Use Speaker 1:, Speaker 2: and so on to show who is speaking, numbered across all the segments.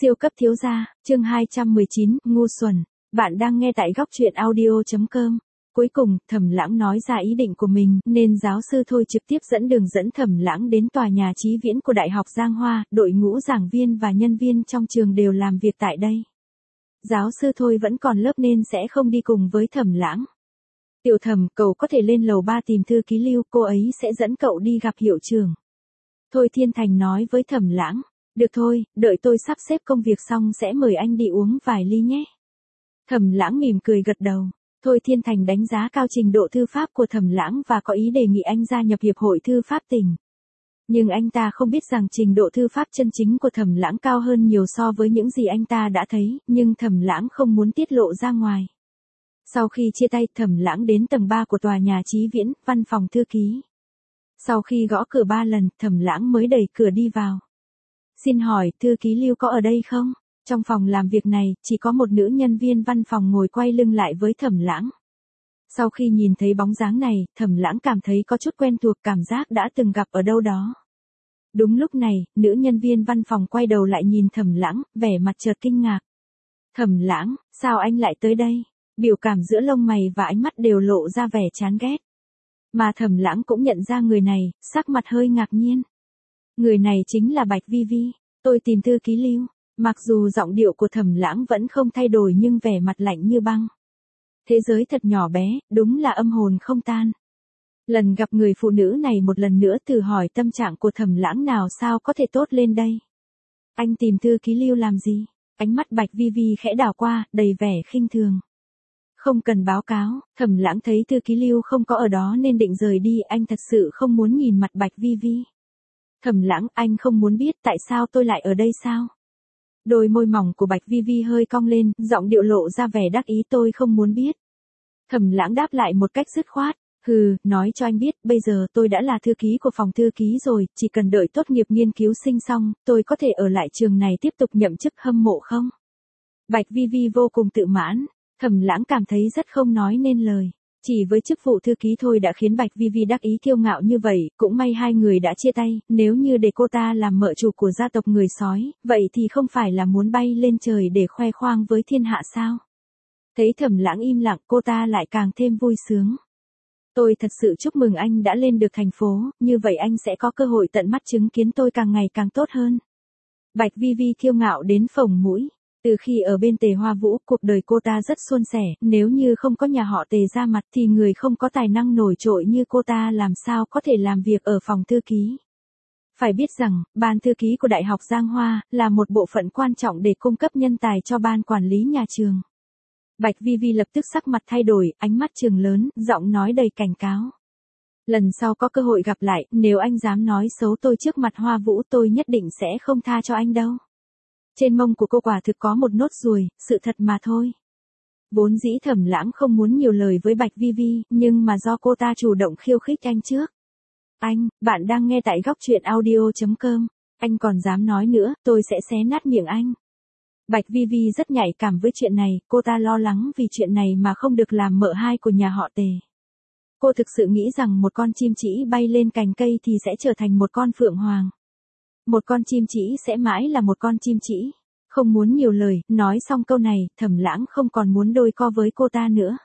Speaker 1: Siêu cấp thiếu gia, chương 219, ngu xuẩn. Bạn đang nghe tại góc truyện audio.com. Cuối cùng, Thẩm Lãng nói ra ý định của mình, nên giáo sư Thôi trực tiếp dẫn đường dẫn Thẩm Lãng đến tòa nhà Chí Viễn của Đại học Giang Hoa, đội ngũ giảng viên và nhân viên trong trường đều làm việc tại đây. Giáo sư Thôi vẫn còn lớp nên sẽ không đi cùng với Thẩm Lãng. Tiểu Thẩm, cậu có thể lên lầu 3 tìm thư ký Lưu, cô ấy sẽ dẫn cậu đi gặp hiệu trưởng. Thôi Thiên Thành nói với Thẩm Lãng. Được thôi, đợi tôi sắp xếp công việc xong sẽ mời anh đi uống vài ly nhé. Thẩm Lãng mỉm cười gật đầu. Thôi Thiên Thành đánh giá cao trình độ thư pháp của Thẩm Lãng và có ý đề nghị anh gia nhập Hiệp hội Thư pháp tỉnh. Nhưng anh ta không biết rằng trình độ thư pháp chân chính của Thẩm Lãng cao hơn nhiều so với những gì anh ta đã thấy, nhưng Thẩm Lãng không muốn tiết lộ ra ngoài. Sau khi chia tay, Thẩm Lãng đến tầng 3 của tòa nhà Chí Viễn, văn phòng thư ký. Sau khi gõ cửa 3 lần, Thẩm Lãng mới đẩy cửa đi vào. Xin hỏi, thư ký Lưu có ở đây không? Trong phòng làm việc này, chỉ có một nữ nhân viên văn phòng ngồi quay lưng lại với Thẩm Lãng. Sau khi nhìn thấy bóng dáng này, Thẩm Lãng cảm thấy có chút quen thuộc, cảm giác đã từng gặp ở đâu đó. Đúng lúc này, nữ nhân viên văn phòng quay đầu lại nhìn Thẩm Lãng, vẻ mặt chợt kinh ngạc. Thẩm Lãng, sao anh lại tới đây? Biểu cảm giữa lông mày và ánh mắt đều lộ ra vẻ chán ghét. Mà Thẩm Lãng cũng nhận ra người này, sắc mặt hơi ngạc nhiên. Người này chính là Bạch Vi Vi, tôi tìm thư ký Lưu. Mặc dù giọng điệu của Thẩm Lãng vẫn không thay đổi nhưng vẻ mặt lạnh như băng. Thế giới thật nhỏ bé, đúng là âm hồn không tan. Lần gặp người phụ nữ này một lần nữa thử hỏi tâm trạng của Thẩm Lãng nào sao có thể tốt lên đây. Anh tìm thư ký Lưu làm gì? Ánh mắt Bạch Vi Vi khẽ đảo qua, đầy vẻ khinh thường. Không cần báo cáo, Thẩm Lãng thấy thư ký Lưu không có ở đó nên định rời đi, anh thật sự không muốn nhìn mặt Bạch Vi Vi. Thẩm Lãng, anh không muốn biết tại sao tôi lại ở đây sao? Đôi môi mỏng của Bạch Vi Vi hơi cong lên, giọng điệu lộ ra vẻ đắc ý, tôi không muốn biết. Thẩm Lãng đáp lại một cách dứt khoát, hừ, nói cho anh biết, bây giờ tôi đã là thư ký của phòng thư ký rồi, chỉ cần đợi tốt nghiệp nghiên cứu sinh xong, tôi có thể ở lại trường này tiếp tục nhậm chức, hâm mộ không? Bạch Vi Vi vô cùng tự mãn, Thẩm Lãng cảm thấy rất không nói nên lời. Chỉ với chức vụ thư ký thôi đã khiến Bạch Vi Vi đắc ý kiêu ngạo như vậy, cũng may hai người đã chia tay, nếu như để cô ta làm mợ chủ của gia tộc người sói, vậy thì không phải là muốn bay lên trời để khoe khoang với thiên hạ sao? Thấy Thẩm Lãng im lặng, cô ta lại càng thêm vui sướng. Tôi thật sự chúc mừng anh đã lên được thành phố, như vậy anh sẽ có cơ hội tận mắt chứng kiến tôi càng ngày càng tốt hơn. Bạch Vi Vi kiêu ngạo đến phồng mũi. Từ khi ở bên Tề Hoa Vũ, cuộc đời cô ta rất suôn sẻ, nếu như không có nhà họ Tề ra mặt thì người không có tài năng nổi trội như cô ta làm sao có thể làm việc ở phòng thư ký. Phải biết rằng, ban thư ký của Đại học Giang Hoa là một bộ phận quan trọng để cung cấp nhân tài cho ban quản lý nhà trường. Bạch Vi Vi lập tức sắc mặt thay đổi, ánh mắt trừng lớn, giọng nói đầy cảnh cáo. Lần sau có cơ hội gặp lại, nếu anh dám nói xấu tôi trước mặt Hoa Vũ tôi nhất định sẽ không tha cho anh đâu. Trên mông của cô quả thực có một nốt ruồi, sự thật mà thôi. Vốn dĩ Thẩm Lãng không muốn nhiều lời với Bạch Vi Vi, nhưng mà do cô ta chủ động khiêu khích anh trước. Anh, bạn đang nghe tại góc truyện audio.com, anh còn dám nói nữa, tôi sẽ xé nát miệng anh. Bạch Vi Vi rất nhạy cảm với chuyện này, cô ta lo lắng vì chuyện này mà không được làm mợ hai của nhà họ Tề. Cô thực sự nghĩ rằng một con chim chỉ bay lên cành cây thì sẽ trở thành một con phượng hoàng. Một con chim chỉ sẽ mãi là một con chim chỉ. Không muốn nhiều lời, nói xong câu này, Thẩm Lãng không còn muốn đôi co với cô ta nữa.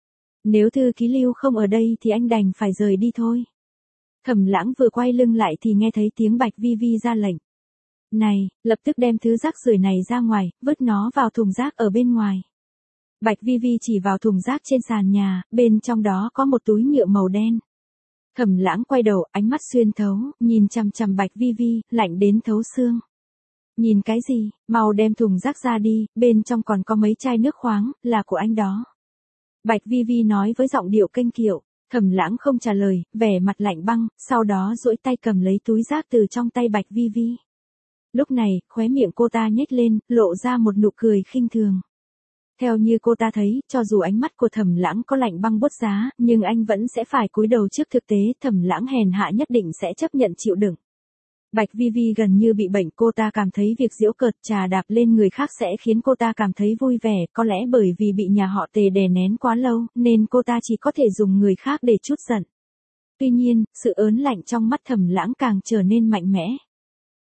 Speaker 1: Nếu thư ký Lưu không ở đây thì anh đành phải rời đi thôi. Thẩm Lãng vừa quay lưng lại thì nghe thấy tiếng Bạch Vi Vi ra lệnh. Này, lập tức đem thứ rác rưởi này ra ngoài, vứt nó vào thùng rác ở bên ngoài. Bạch Vi Vi chỉ vào thùng rác trên sàn nhà, bên trong đó có một túi nhựa màu đen. Thẩm Lãng quay đầu, ánh mắt xuyên thấu, nhìn chằm chằm Bạch Vi Vi, lạnh đến thấu xương. Nhìn cái gì, mau đem thùng rác ra đi, bên trong còn có mấy chai nước khoáng, là của anh đó. Bạch Vi Vi nói với giọng điệu kênh kiệu. Thẩm Lãng không trả lời, vẻ mặt lạnh băng, sau đó duỗi tay cầm lấy túi rác từ trong tay Bạch Vi Vi. Lúc này, khóe miệng cô ta nhếch lên, lộ ra một nụ cười khinh thường. Theo như cô ta thấy, cho dù ánh mắt của Thẩm Lãng có lạnh băng buốt giá, nhưng anh vẫn sẽ phải cúi đầu trước thực tế, Thẩm Lãng hèn hạ nhất định sẽ chấp nhận chịu đựng. Bạch Vi Vi gần như bị bệnh, cô ta cảm thấy việc giễu cợt trà đạp lên người khác sẽ khiến cô ta cảm thấy vui vẻ, có lẽ bởi vì bị nhà họ Tề đè nén quá lâu, nên cô ta chỉ có thể dùng người khác để trút giận. Tuy nhiên, sự ớn lạnh trong mắt Thẩm Lãng càng trở nên mạnh mẽ.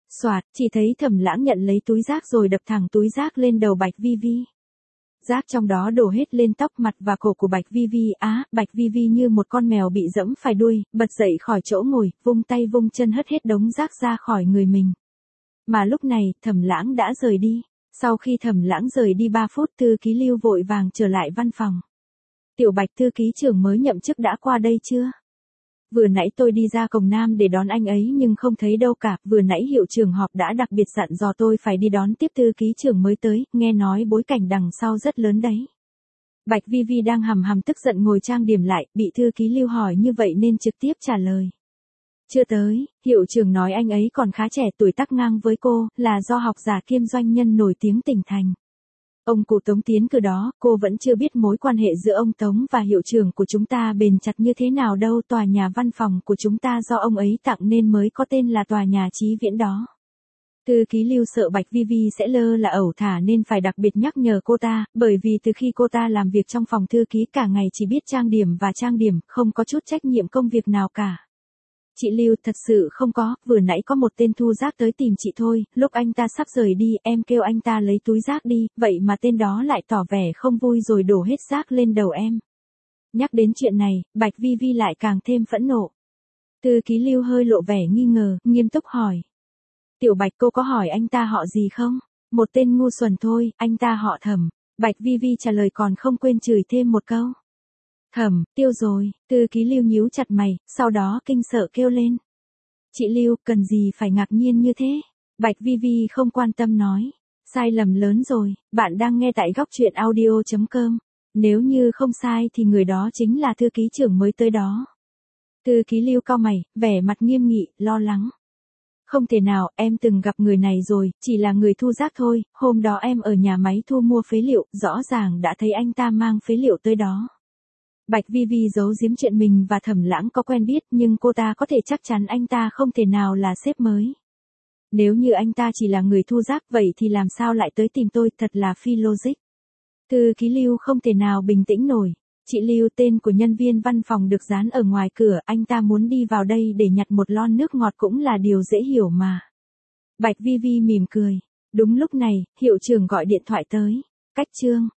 Speaker 1: Soạt, chỉ thấy Thẩm Lãng nhận lấy túi rác rồi đập thẳng túi rác lên đầu Bạch Vi Vi. Rác trong đó đổ hết lên tóc, mặt và cổ của Bạch Vi Vi. Bạch Vi Vi như một con mèo bị giẫm phải đuôi, bật dậy khỏi chỗ ngồi, vung tay vung chân hất hết đống rác ra khỏi người mình. Mà lúc này, Thẩm Lãng đã rời đi. Sau khi Thẩm Lãng rời đi 3 phút, thư ký Lưu vội vàng trở lại văn phòng. Tiểu Bạch, thư ký trưởng mới nhậm chức đã qua đây chưa? Vừa nãy tôi đi ra cổng Nam để đón anh ấy nhưng không thấy đâu cả, vừa nãy hiệu trưởng họp đã đặc biệt dặn dò tôi phải đi đón tiếp thư ký trưởng mới tới, nghe nói bối cảnh đằng sau rất lớn đấy. Bạch Vi Vi đang hầm hầm tức giận ngồi trang điểm lại, bị thư ký Lưu hỏi như vậy nên trực tiếp trả lời. Chưa tới, hiệu trưởng nói anh ấy còn khá trẻ, tuổi tác ngang với cô, là do học giả kiêm doanh nhân nổi tiếng tỉnh thành. Ông cụ Tống tiến cử đó, cô vẫn chưa biết mối quan hệ giữa ông Tống và hiệu trưởng của chúng ta bền chặt như thế nào đâu. Tòa nhà văn phòng của chúng ta do ông ấy tặng nên mới có tên là tòa nhà Chí Viễn đó. Thư ký Lưu sợ Bạch Vi Vi sẽ lơ là ẩu thả nên phải đặc biệt nhắc nhở cô ta, bởi vì từ khi cô ta làm việc trong phòng thư ký cả ngày chỉ biết trang điểm và trang điểm, không có chút trách nhiệm công việc nào cả. Chị Lưu, thật sự không có, vừa nãy có một tên thu rác tới tìm chị thôi, lúc anh ta sắp rời đi, em kêu anh ta lấy túi rác đi, vậy mà tên đó lại tỏ vẻ không vui rồi đổ hết rác lên đầu em. Nhắc đến chuyện này, Bạch Vi Vi lại càng thêm phẫn nộ. Thư ký Lưu hơi lộ vẻ nghi ngờ, nghiêm túc hỏi. Tiểu Bạch, cô có hỏi anh ta họ gì không? Một tên ngu xuẩn thôi, anh ta họ Thẩm. Bạch Vi Vi trả lời còn không quên chửi thêm một câu. Thẩm, tiêu rồi, thư ký Lưu nhíu chặt mày, sau đó kinh sợ kêu lên. Chị Lưu, cần gì phải ngạc nhiên như thế? Bạch Vi Vi không quan tâm nói. Sai lầm lớn rồi, bạn đang nghe tại góc truyện audio.com. Nếu như không sai thì người đó chính là thư ký trưởng mới tới đó. Thư ký Lưu cau mày, vẻ mặt nghiêm nghị, lo lắng. Không thể nào, em từng gặp người này rồi, chỉ là người thu rác thôi, hôm đó em ở nhà máy thu mua phế liệu, rõ ràng đã thấy anh ta mang phế liệu tới đó. Bạch Vi Vi giấu giếm chuyện mình và Thẩm Lãng có quen biết nhưng cô ta có thể chắc chắn anh ta không thể nào là sếp mới. Nếu như anh ta chỉ là người thu rác vậy thì làm sao lại tới tìm tôi, thật là phi logic. Thư ký Lưu không thể nào bình tĩnh nổi. Chị Lưu, tên của nhân viên văn phòng được dán ở ngoài cửa, anh ta muốn đi vào đây để nhặt một lon nước ngọt cũng là điều dễ hiểu mà. Bạch Vi Vi mỉm cười. Đúng lúc này, hiệu trưởng gọi điện thoại tới. Cách Trương.